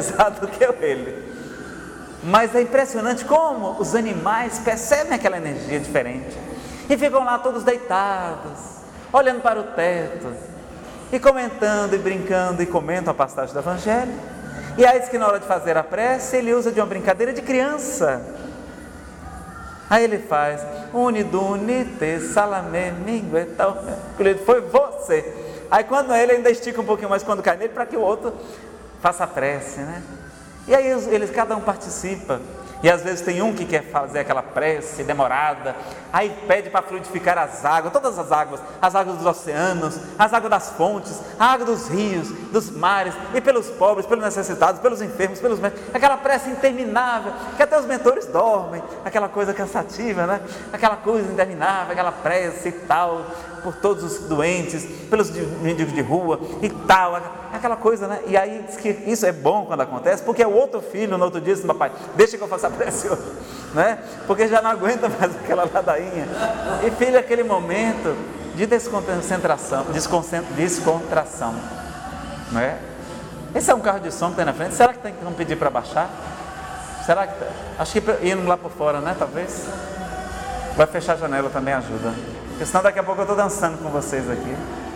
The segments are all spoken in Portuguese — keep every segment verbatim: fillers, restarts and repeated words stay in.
energizado do que ele. Mas é impressionante como os animais percebem aquela energia diferente e ficam lá todos deitados, olhando para o teto e comentando e brincando, e comentam a passagem do Evangelho. E aí diz que na hora de fazer a prece ele usa de uma brincadeira de criança. Aí ele faz unidunite salame mingue tal, foi você. Aí quando ele ainda estica um pouquinho mais quando cai nele, para que o outro faça a prece, né? E aí eles, cada um participa. E às vezes tem um que quer fazer aquela prece demorada, aí pede para fluidificar as águas, todas as águas, as águas dos oceanos, as águas das fontes, a água dos rios, dos mares, e pelos pobres, pelos necessitados, pelos enfermos, pelos médicos, aquela prece interminável, que até os mentores dormem, aquela coisa cansativa, né? Aquela coisa interminável, aquela prece e tal, por todos os doentes, pelos mendigos de rua e tal, aquela coisa, né? E aí diz que isso é bom quando acontece, porque o outro filho no outro dia disse: papai, deixa que eu faça a prece hoje, né? Porque já não aguenta mais aquela ladainha. E filho, aquele momento de desconcentração, descontração, não é? Esse é um carro de som que tem na frente. Será que tem que não pedir para baixar? Será que acho que indo lá por fora, né? Talvez vai fechar a janela também ajuda. Porque senão daqui a pouco eu estou dançando com vocês aqui.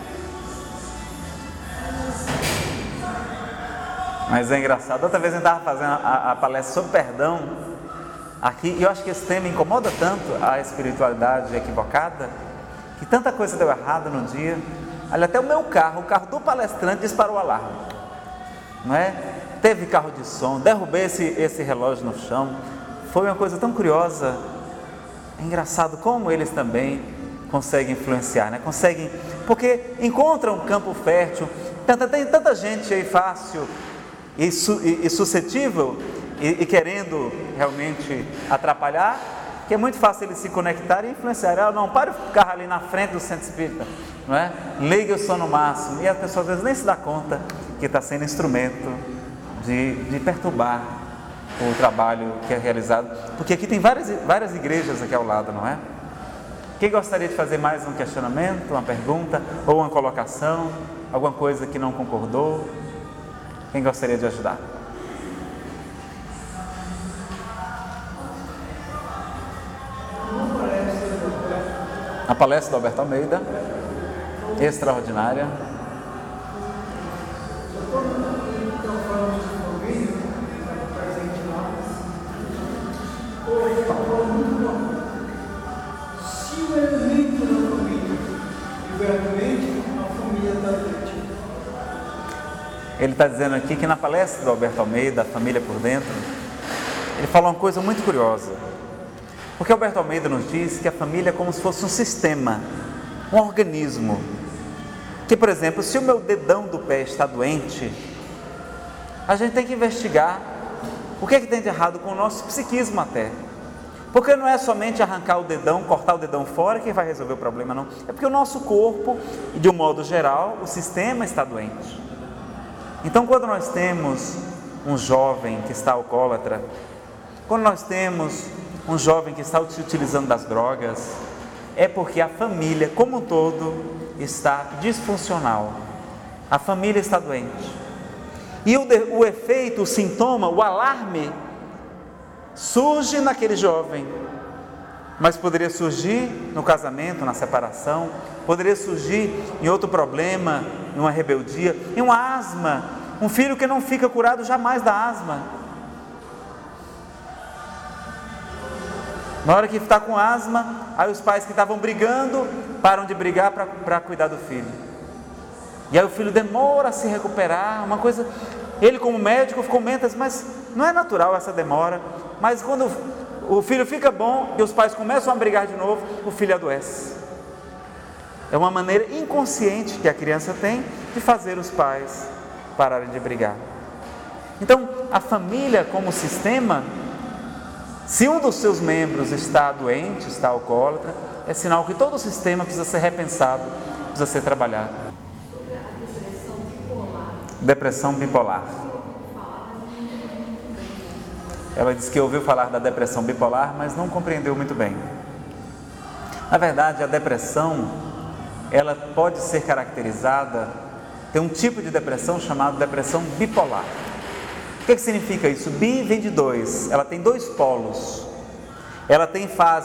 Mas é engraçado. Outra vez a gente estava fazendo a, a palestra sobre perdão aqui, e eu acho que esse tema incomoda tanto a espiritualidade equivocada, que tanta coisa deu errado no dia. Olha, até o meu carro, o carro do palestrante, disparou o alarme, não é? Teve carro de som, derrubei esse, esse relógio no chão. Foi uma coisa tão curiosa. É engraçado como eles também conseguem influenciar, né? Conseguem, porque encontram um campo fértil. Tanta, tem tanta gente aí fácil e, su, e, e suscetível e, e querendo realmente atrapalhar, que é muito fácil eles se conectarem e influenciarem. Ah, não, para o carro ali na frente do centro espírita, não é? Ligue o som no máximo. E a pessoa às vezes nem se dá conta que está sendo instrumento de, de perturbar o trabalho que é realizado, porque aqui tem várias, várias igrejas aqui ao lado, não é? Quem gostaria de fazer mais um questionamento, uma pergunta ou uma colocação, alguma coisa que não concordou? Quem gostaria de ajudar? A palestra do Alberto Almeida, extraordinária. Ele está dizendo aqui que na palestra do Alberto Almeida, a família por dentro, ele fala uma coisa muito curiosa. Porque Alberto Almeida nos diz que a família é como se fosse um sistema, um organismo. Que, por exemplo, se o meu dedão do pé está doente, a gente tem que investigar o que é que tem de errado com o nosso psiquismo até. Porque não é somente arrancar o dedão, cortar o dedão fora que vai resolver o problema, não. É porque o nosso corpo, de um modo geral, o sistema está doente. Então, quando nós temos um jovem que está alcoólatra, quando nós temos um jovem que está se utilizando das drogas, é porque a família como um todo está disfuncional. A família está doente. E o, de, o efeito, o sintoma, o alarme, surge naquele jovem, mas poderia surgir no casamento, na separação, poderia surgir em outro problema, em uma rebeldia, em uma asma, um filho que não fica curado jamais da asma. Na hora que está com asma, aí os pais que estavam brigando, param de brigar para cuidar do filho. E aí o filho demora a se recuperar, uma coisa, ele como médico comenta, mas não é natural essa demora, mas quando o filho fica bom e os pais começam a brigar de novo, o filho adoece. É uma maneira inconsciente que a criança tem de fazer os pais pararem de brigar. Então, a família como sistema, se um dos seus membros está doente, está alcoólatra, é sinal que todo o sistema precisa ser repensado, precisa ser trabalhado. Depressão bipolar. Ela disse que ouviu falar da depressão bipolar, mas não compreendeu muito bem. Na verdade, a depressão, ela pode ser caracterizada, tem um tipo de depressão chamado depressão bipolar. O que, que significa isso? Bi vem de dois, ela tem dois polos. Ela tem fase